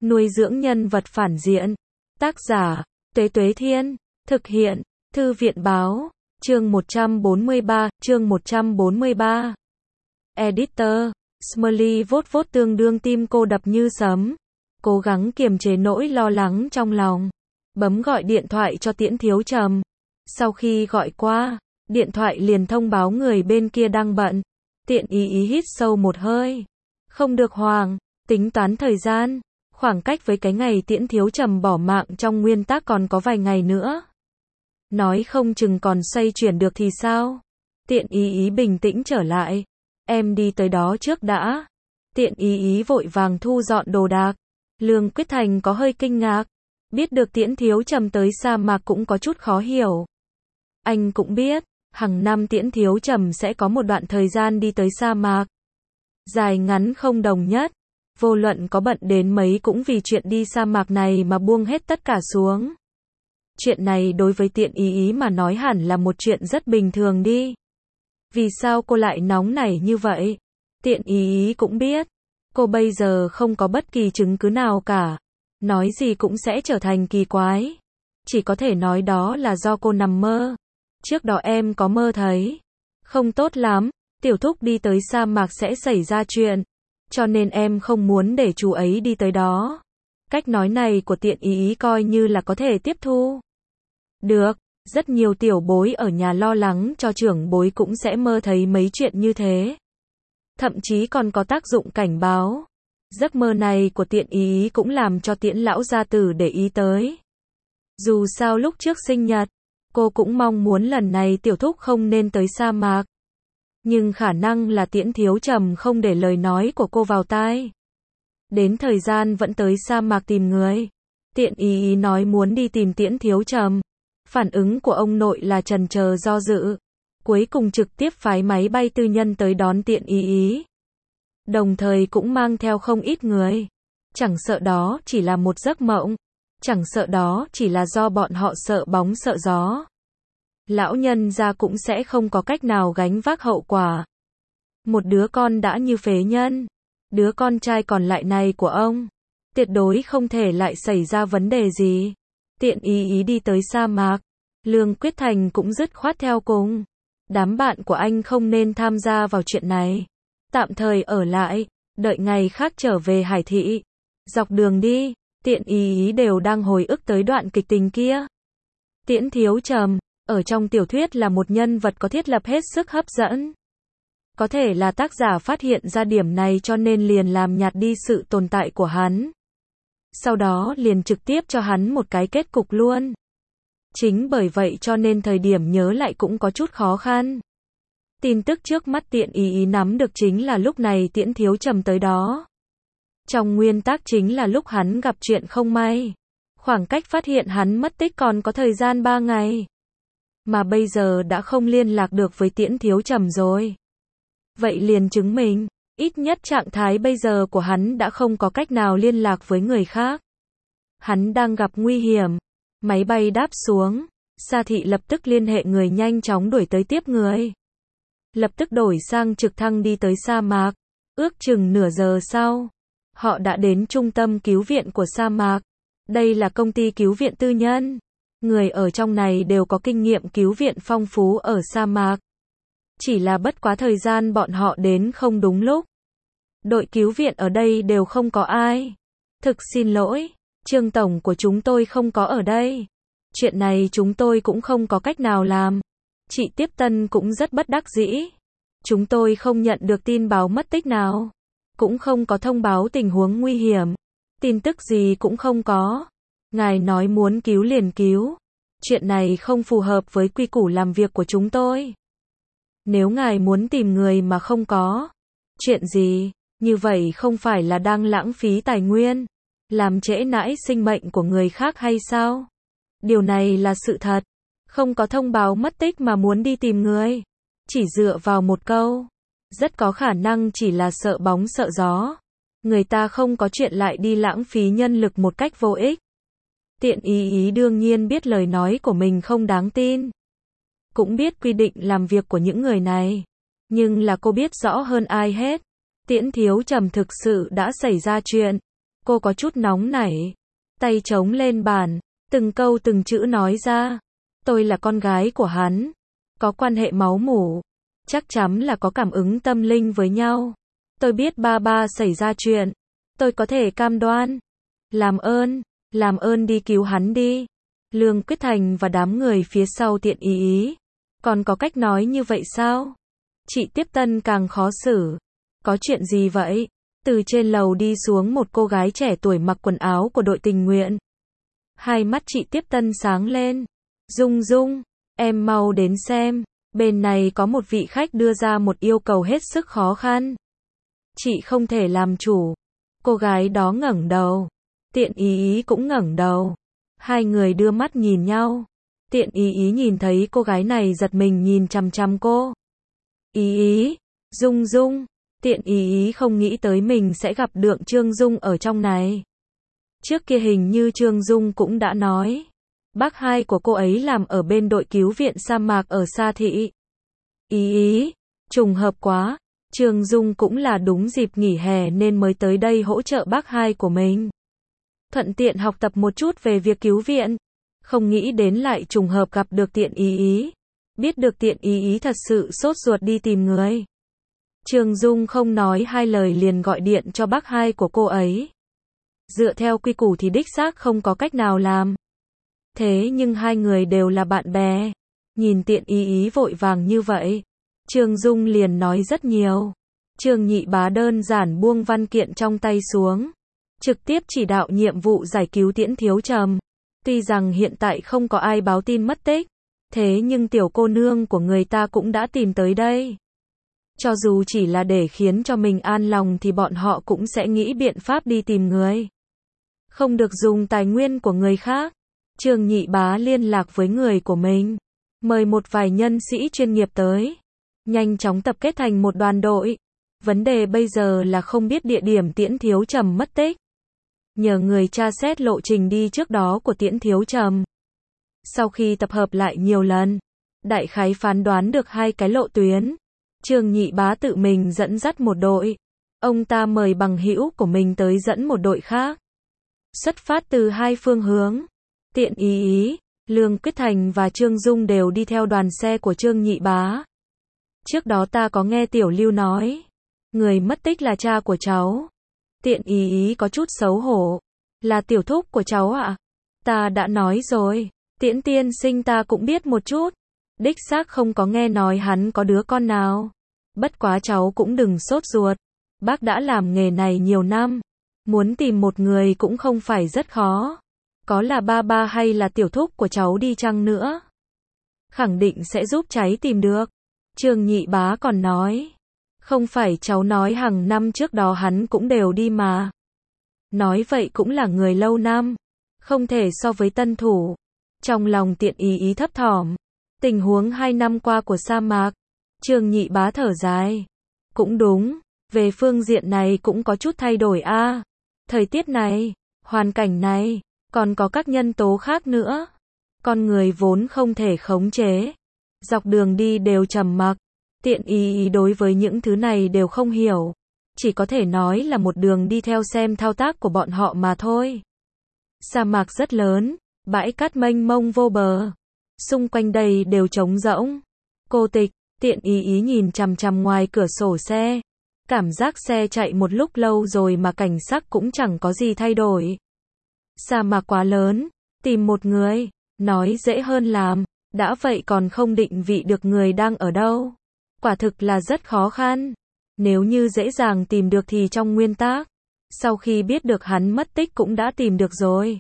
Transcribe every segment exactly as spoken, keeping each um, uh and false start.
Nuôi dưỡng nhân vật phản diện. Tác giả, Tuế Tuế Thiên. Thực hiện, Thư viện Báo. Chương một trăm bốn mươi ba, chương một trăm bốn mươi ba. Editor, Smiley vốt vốt tương đương tim cô đập như sấm. Cố gắng kiềm chế nỗi lo lắng trong lòng. Bấm gọi điện thoại cho Tiễn Thiếu Trầm. Sau khi gọi qua, điện thoại liền thông báo người bên kia đang bận. Tiện ý ý hít sâu một hơi. Không được hoảng, tính toán thời gian. Khoảng cách với cái ngày Tiễn Thiếu Trầm bỏ mạng trong nguyên tắc còn có vài ngày nữa. Nói không chừng còn xoay chuyển được thì sao? Tiện ý ý bình tĩnh trở lại. Em đi tới đó trước đã. Tiện ý ý vội vàng thu dọn đồ đạc. Lương Quyết Thành có hơi kinh ngạc. Biết được Tiễn Thiếu Trầm tới sa mạc cũng có chút khó hiểu. Anh cũng biết, hàng năm Tiễn Thiếu Trầm sẽ có một đoạn thời gian đi tới sa mạc. Dài ngắn không đồng nhất. Vô luận có bận đến mấy cũng vì chuyện đi sa mạc này mà buông hết tất cả xuống. Chuyện này đối với Tiện ý ý mà nói hẳn là một chuyện rất bình thường đi. Vì sao cô lại nóng nảy như vậy? Tiện ý ý cũng biết. Cô bây giờ không có bất kỳ chứng cứ nào cả. Nói gì cũng sẽ trở thành kỳ quái. Chỉ có thể nói đó là do cô nằm mơ. Trước đó em có mơ thấy. Không tốt lắm, Tiểu Thúc đi tới sa mạc sẽ xảy ra chuyện. Cho nên em không muốn để chú ấy đi tới đó. Cách nói này của Tiện ý ý coi như là có thể tiếp thu. Được, rất nhiều tiểu bối ở nhà lo lắng cho trưởng bối cũng sẽ mơ thấy mấy chuyện như thế. Thậm chí còn có tác dụng cảnh báo. Giấc mơ này của Tiện ý ý cũng làm cho Tiễn lão gia tử để ý tới. Dù sao lúc trước sinh nhật, cô cũng mong muốn lần này Tiểu Thúc không nên tới sa mạc. Nhưng khả năng là Tiễn Thiếu Trầm không để lời nói của cô vào tai. Đến thời gian vẫn tới sa mạc tìm người. Tiện ý ý nói muốn đi tìm Tiễn Thiếu Trầm. Phản ứng của ông nội là chần chờ do dự. Cuối cùng trực tiếp phái máy bay tư nhân tới đón Tiện ý ý. Đồng thời cũng mang theo không ít người. Chẳng sợ đó chỉ là một giấc mộng. Chẳng sợ đó chỉ là do bọn họ sợ bóng sợ gió. Lão nhân gia cũng sẽ không có cách nào gánh vác hậu quả. Một đứa con đã như phế nhân. Đứa con trai còn lại này của ông. Tuyệt đối không thể lại xảy ra vấn đề gì. Tiện ý ý đi tới sa mạc. Lương Quyết Thành cũng dứt khoát theo cùng. Đám bạn của anh không nên tham gia vào chuyện này. Tạm thời ở lại. Đợi ngày khác trở về Hải Thị. Dọc đường đi, Tiện ý ý đều đang hồi ức tới đoạn kịch tình kia. Tiễn Thiếu Trầm, ở trong tiểu thuyết là một nhân vật có thiết lập hết sức hấp dẫn. Có thể là tác giả phát hiện ra điểm này cho nên liền làm nhạt đi sự tồn tại của hắn. Sau đó liền trực tiếp cho hắn một cái kết cục luôn. Chính bởi vậy cho nên thời điểm nhớ lại cũng có chút khó khăn. Tin tức trước mắt Tiện ý ý nắm được chính là lúc này Tiễn Thiếu Trầm tới đó. Trong nguyên tắc chính là lúc hắn gặp chuyện không may. Khoảng cách phát hiện hắn mất tích còn có thời gian ba ngày. Mà bây giờ đã không liên lạc được với Tiễn Thiếu Trầm rồi. Vậy liền chứng minh, ít nhất trạng thái bây giờ của hắn đã không có cách nào liên lạc với người khác. Hắn đang gặp nguy hiểm. Máy bay đáp xuống. Sa Thị lập tức liên hệ người nhanh chóng đuổi tới tiếp người. Lập tức đổi sang trực thăng đi tới sa mạc. Ước chừng nửa giờ sau, họ đã đến trung tâm cứu viện của sa mạc. Đây là công ty cứu viện tư nhân. Người ở trong này đều có kinh nghiệm cứu viện phong phú ở sa mạc. Chỉ là bất quá thời gian bọn họ đến không đúng lúc. Đội cứu viện ở đây đều không có ai. Thực xin lỗi, Trương tổng của chúng tôi không có ở đây. Chuyện này chúng tôi cũng không có cách nào làm. Chị Tiếp Tân cũng rất bất đắc dĩ. Chúng tôi không nhận được tin báo mất tích nào. Cũng không có thông báo tình huống nguy hiểm. Tin tức gì cũng không có. Ngài nói muốn cứu liền cứu. Chuyện này không phù hợp với quy củ làm việc của chúng tôi. Nếu ngài muốn tìm người mà không có chuyện gì, như vậy không phải là đang lãng phí tài nguyên, làm trễ nải sinh mệnh của người khác hay sao? Điều này là sự thật. Không có thông báo mất tích mà muốn đi tìm người. Chỉ dựa vào một câu. Rất có khả năng chỉ là sợ bóng sợ gió. Người ta không có chuyện lại đi lãng phí nhân lực một cách vô ích. Tiện ý ý đương nhiên biết lời nói của mình không đáng tin. Cũng biết quy định làm việc của những người này. Nhưng là cô biết rõ hơn ai hết. Tiễn Thiếu Trầm thực sự đã xảy ra chuyện. Cô có chút nóng nảy. Tay chống lên bàn. Từng câu từng chữ nói ra. Tôi là con gái của hắn. Có quan hệ máu mủ. Chắc chắn là có cảm ứng tâm linh với nhau. Tôi biết ba ba xảy ra chuyện. Tôi có thể cam đoan. Làm ơn, làm ơn đi cứu hắn đi. Lương Quyết Thành và đám người phía sau Tiện Ý Ý. Còn có cách nói như vậy sao? Chị Tiếp Tân càng khó xử. Có chuyện gì vậy? Từ trên lầu đi xuống một cô gái trẻ tuổi mặc quần áo của đội tình nguyện. Hai mắt chị Tiếp Tân sáng lên. Dung Dung, em mau đến xem. Bên này có một vị khách đưa ra một yêu cầu hết sức khó khăn. Chị không thể làm chủ. Cô gái đó ngẩng đầu. Tiện Ý Ý cũng ngẩng đầu. Hai người đưa mắt nhìn nhau. Tiện Ý Ý nhìn thấy cô gái này giật mình nhìn chằm chằm cô. Ý Ý, Dung Dung. Tiện Ý Ý không nghĩ tới mình sẽ gặp được Trương Dung ở trong này. Trước kia hình như Trương Dung cũng đã nói. Bác hai của cô ấy làm ở bên đội cứu viện sa mạc ở Sa Thị. Ý Ý, trùng hợp quá. Trương Dung cũng là đúng dịp nghỉ hè nên mới tới đây hỗ trợ bác hai của mình. Thuận tiện học tập một chút về việc cứu viện. Không nghĩ đến lại trùng hợp gặp được Tiện Ý Ý. Biết được Tiện Ý Ý thật sự sốt ruột đi tìm người. Trương Dung không nói hai lời liền gọi điện cho bác hai của cô ấy. Dựa theo quy củ thì đích xác không có cách nào làm. Thế nhưng hai người đều là bạn bè. Nhìn Tiện Ý Ý vội vàng như vậy. Trương Dung liền nói rất nhiều. Trương Nhị Bá đơn giản buông văn kiện trong tay xuống. Trực tiếp chỉ đạo nhiệm vụ giải cứu Tiễn Thiếu Trầm. Tuy rằng hiện tại không có ai báo tin mất tích. Thế nhưng tiểu cô nương của người ta cũng đã tìm tới đây. Cho dù chỉ là để khiến cho mình an lòng thì bọn họ cũng sẽ nghĩ biện pháp đi tìm người. Không được dùng tài nguyên của người khác. Trương Nhị Bá liên lạc với người của mình. Mời một vài nhân sĩ chuyên nghiệp tới. Nhanh chóng tập kết thành một đoàn đội. Vấn đề bây giờ là không biết địa điểm Tiễn Thiếu Trầm mất tích. Nhờ người tra xét lộ trình đi trước đó của Tiễn Thiếu Trầm. Sau khi tập hợp lại nhiều lần, đại khái phán đoán được hai cái lộ tuyến. Trương Nhị Bá tự mình dẫn dắt một đội. Ông ta mời bằng hữu của mình tới dẫn một đội khác. Xuất phát từ hai phương hướng. Tiện Ý Ý, Lương Quyết Thành và Trương Dung đều đi theo đoàn xe của Trương Nhị Bá. Trước đó ta có nghe Tiểu Lưu nói. Người mất tích là cha của cháu. Tiện Ý Ý có chút xấu hổ. Là tiểu thúc của cháu ạ? À? Ta đã nói rồi. Tiễn tiên sinh ta cũng biết một chút. Đích xác không có nghe nói hắn có đứa con nào. Bất quá cháu cũng đừng sốt ruột. Bác đã làm nghề này nhiều năm. Muốn tìm một người cũng không phải rất khó. Có là ba ba hay là tiểu thúc của cháu đi chăng nữa. Khẳng định sẽ giúp cháu tìm được. Trương Nhị Bá còn nói. Không phải cháu nói hàng năm trước đó hắn cũng đều đi mà. Nói vậy cũng là người lâu năm. Không thể so với tân thủ. Trong lòng Tiện Ý Ý thấp thỏm. Tình huống hai năm qua của sa mạc. Trương Nhị Bá thở dài. Cũng đúng. Về phương diện này cũng có chút thay đổi a. À, thời tiết này, hoàn cảnh này, còn có các nhân tố khác nữa. Con người vốn không thể khống chế. Dọc đường đi đều trầm mặc. Tiện Ý Ý đối với những thứ này đều không hiểu. Chỉ có thể nói là một đường đi theo xem thao tác của bọn họ mà thôi. Sa mạc rất lớn. Bãi cát mênh mông vô bờ. Xung quanh đây đều trống rỗng. Cô tịch, Tiện Ý Ý nhìn chằm chằm ngoài cửa sổ xe. Cảm giác xe chạy một lúc lâu rồi mà cảnh sắc cũng chẳng có gì thay đổi. Sa mạc quá lớn, tìm một người, nói dễ hơn làm, đã vậy còn không định vị được người đang ở đâu. Quả thực là rất khó khăn. Nếu như dễ dàng tìm được thì trong nguyên tắc, sau khi biết được hắn mất tích cũng đã tìm được rồi.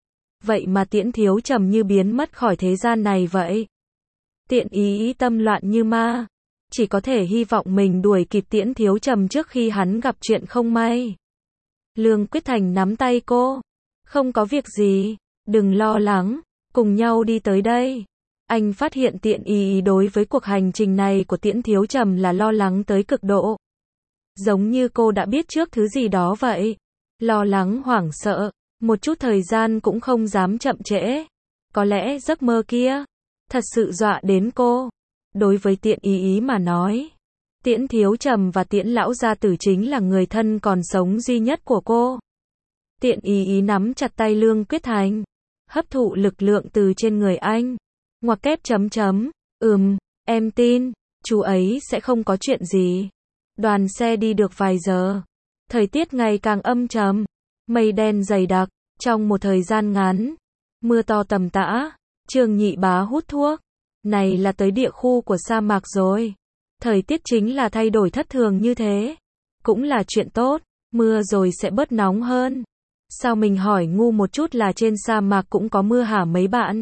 Vậy mà Tiễn Thiếu Trầm như biến mất khỏi thế gian này vậy. Tiện Ý Ý tâm loạn như ma. Chỉ có thể hy vọng mình đuổi kịp Tiễn Thiếu Trầm trước khi hắn gặp chuyện không may. Lương Quyết Thành nắm tay cô. Không có việc gì, đừng lo lắng, cùng nhau đi tới đây. Anh phát hiện Tiện Ý Ý đối với cuộc hành trình này của Tiễn Thiếu Trầm là lo lắng tới cực độ. Giống như cô đã biết trước thứ gì đó vậy. Lo lắng hoảng sợ, một chút thời gian cũng không dám chậm trễ. Có lẽ giấc mơ kia thật sự dọa đến cô. Đối với Tiện Ý Ý mà nói, Tiễn Thiếu Trầm và Tiễn Lão gia tử chính là người thân còn sống duy nhất của cô. Tiện ý ý nắm chặt tay Lương Quyết Thành, hấp thụ lực lượng từ trên người anh. Ngoặc kép chấm chấm, ừm, em tin, chú ấy sẽ không có chuyện gì. Đoàn xe đi được vài giờ. Thời tiết ngày càng âm trầm, mây đen dày đặc, trong một thời gian ngắn, mưa to tầm tã. Trương Nhị Bá hút thuốc. Này là tới địa khu của sa mạc rồi. Thời tiết chính là thay đổi thất thường như thế. Cũng là chuyện tốt, mưa rồi sẽ bớt nóng hơn. Sao mình hỏi ngu một chút là trên sa mạc cũng có mưa hả mấy bạn?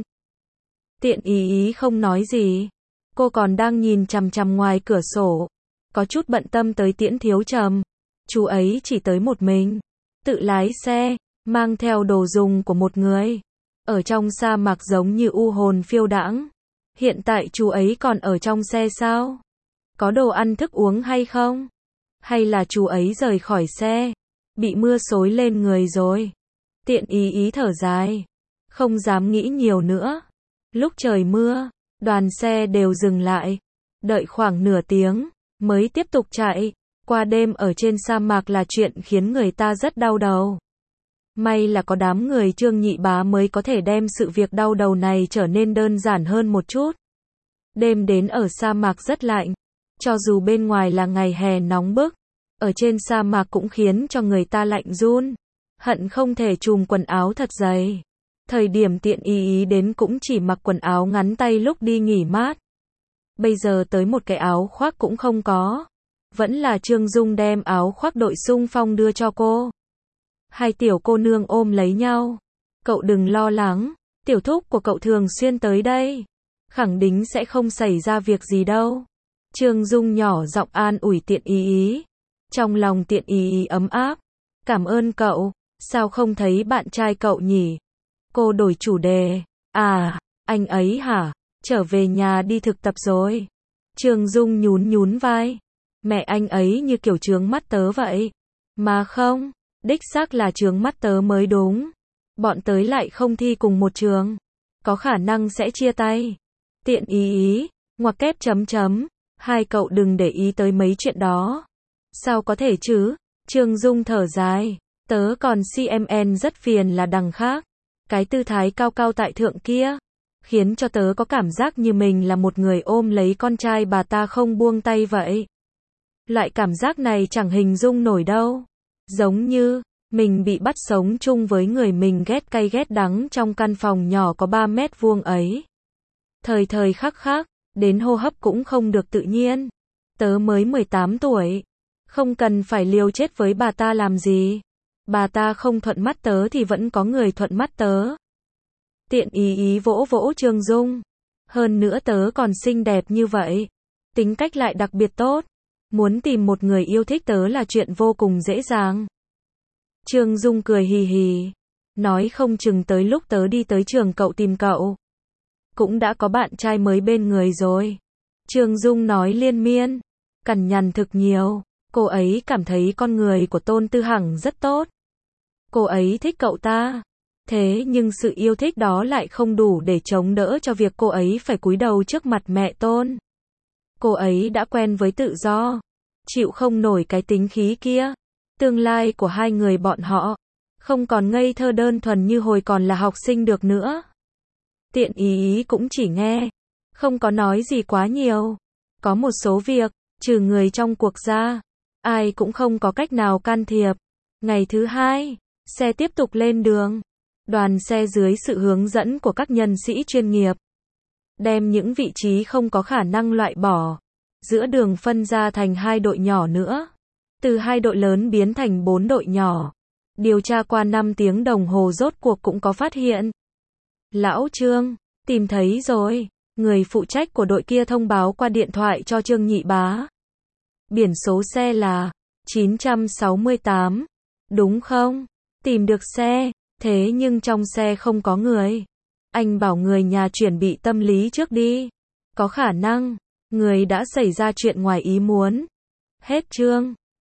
Tiện ý ý không nói gì. Cô còn đang nhìn chằm chằm ngoài cửa sổ. Có chút bận tâm tới Tiễn Thiếu Trầm. Chú ấy chỉ tới một mình. Tự lái xe, mang theo đồ dùng của một người. Ở trong sa mạc giống như u hồn phiêu đãng. Hiện tại chú ấy còn ở trong xe sao? Có đồ ăn thức uống hay không? Hay là chú ấy rời khỏi xe? Bị mưa xối lên người rồi. Tiện ý ý thở dài. Không dám nghĩ nhiều nữa. Lúc trời mưa, đoàn xe đều dừng lại. Đợi khoảng nửa tiếng, mới tiếp tục chạy. Qua đêm ở trên sa mạc là chuyện khiến người ta rất đau đầu. May là có đám người Trương Nhị Bá mới có thể đem sự việc đau đầu này trở nên đơn giản hơn một chút. Đêm đến ở sa mạc rất lạnh. Cho dù bên ngoài là ngày hè nóng bức, ở trên sa mạc cũng khiến cho người ta lạnh run. Hận không thể chùm quần áo thật dày. Thời điểm tiện ý ý đến cũng chỉ mặc quần áo ngắn tay lúc đi nghỉ mát. Bây giờ tới một cái áo khoác cũng không có. Vẫn là Trương Dung đem áo khoác đội xung phong đưa cho cô. Hai tiểu cô nương ôm lấy nhau. Cậu đừng lo lắng, tiểu thúc của cậu thường xuyên tới đây. Khẳng định sẽ không xảy ra việc gì đâu. Trương Dung nhỏ giọng an ủi tiện ý ý. Trong lòng tiện ý ý ấm áp. Cảm ơn cậu, sao không thấy bạn trai cậu nhỉ? Cô đổi chủ đề. À, anh ấy hả? Trở về nhà đi thực tập rồi. Trương Dung nhún nhún vai. Mẹ anh ấy như kiểu trướng mắt tớ vậy. Mà không, đích xác là trướng mắt tớ mới đúng. Bọn tới lại không thi cùng một trường. Có khả năng sẽ chia tay. Tiện ý ý, ngoặc kép chấm chấm. Hai cậu đừng để ý tới mấy chuyện đó. Sao có thể chứ? Trương Dung thở dài. Tớ còn xê em en rất phiền là đằng khác. Cái tư thái cao cao tại thượng kia, khiến cho tớ có cảm giác như mình là một người ôm lấy con trai bà ta không buông tay vậy. Loại cảm giác này chẳng hình dung nổi đâu. Giống như, mình bị bắt sống chung với người mình ghét cay ghét đắng trong căn phòng nhỏ có ba mét vuông ấy. Thời thời khắc khắc, đến hô hấp cũng không được tự nhiên. Tớ mới mười tám tuổi. Không cần phải liều chết với bà ta làm gì. Bà ta không thuận mắt tớ thì vẫn có người thuận mắt tớ. Tiện ý ý vỗ vỗ Trương Dung. Hơn nữa tớ còn xinh đẹp như vậy. Tính cách lại đặc biệt tốt. Muốn tìm một người yêu thích tớ là chuyện vô cùng dễ dàng. Trương Dung cười hì hì. Nói không chừng tới lúc tớ đi tới trường cậu tìm cậu. Cũng đã có bạn trai mới bên người rồi. Trương Dung nói liên miên. Cằn nhằn thực nhiều. Cô ấy cảm thấy con người của Tôn Tư Hằng rất tốt. Cô ấy thích cậu ta. Thế nhưng sự yêu thích đó lại không đủ để chống đỡ cho việc cô ấy phải cúi đầu trước mặt mẹ Tôn. Cô ấy đã quen với tự do. Chịu không nổi cái tính khí kia. Tương lai của hai người bọn họ không còn ngây thơ đơn thuần như hồi còn là học sinh được nữa. Tiện ý ý cũng chỉ nghe. Không có nói gì quá nhiều. Có một số việc, trừ người trong cuộc ra, ai cũng không có cách nào can thiệp. Ngày thứ hai, xe tiếp tục lên đường. Đoàn xe dưới sự hướng dẫn của các nhân sĩ chuyên nghiệp, đem những vị trí không có khả năng loại bỏ. Giữa đường phân ra thành hai đội nhỏ nữa. Từ hai đội lớn biến thành bốn đội nhỏ. Điều tra qua năm tiếng đồng hồ rốt cuộc cũng có phát hiện. Lão Trương, tìm thấy rồi. Người phụ trách của đội kia thông báo qua điện thoại cho Trương Nhị Bá. Biển số xe là chín sáu tám. Đúng không? Tìm được xe, thế nhưng trong xe không có người. Anh bảo người nhà chuẩn bị tâm lý trước đi. Có khả năng, người đã xảy ra chuyện ngoài ý muốn. Hết chương.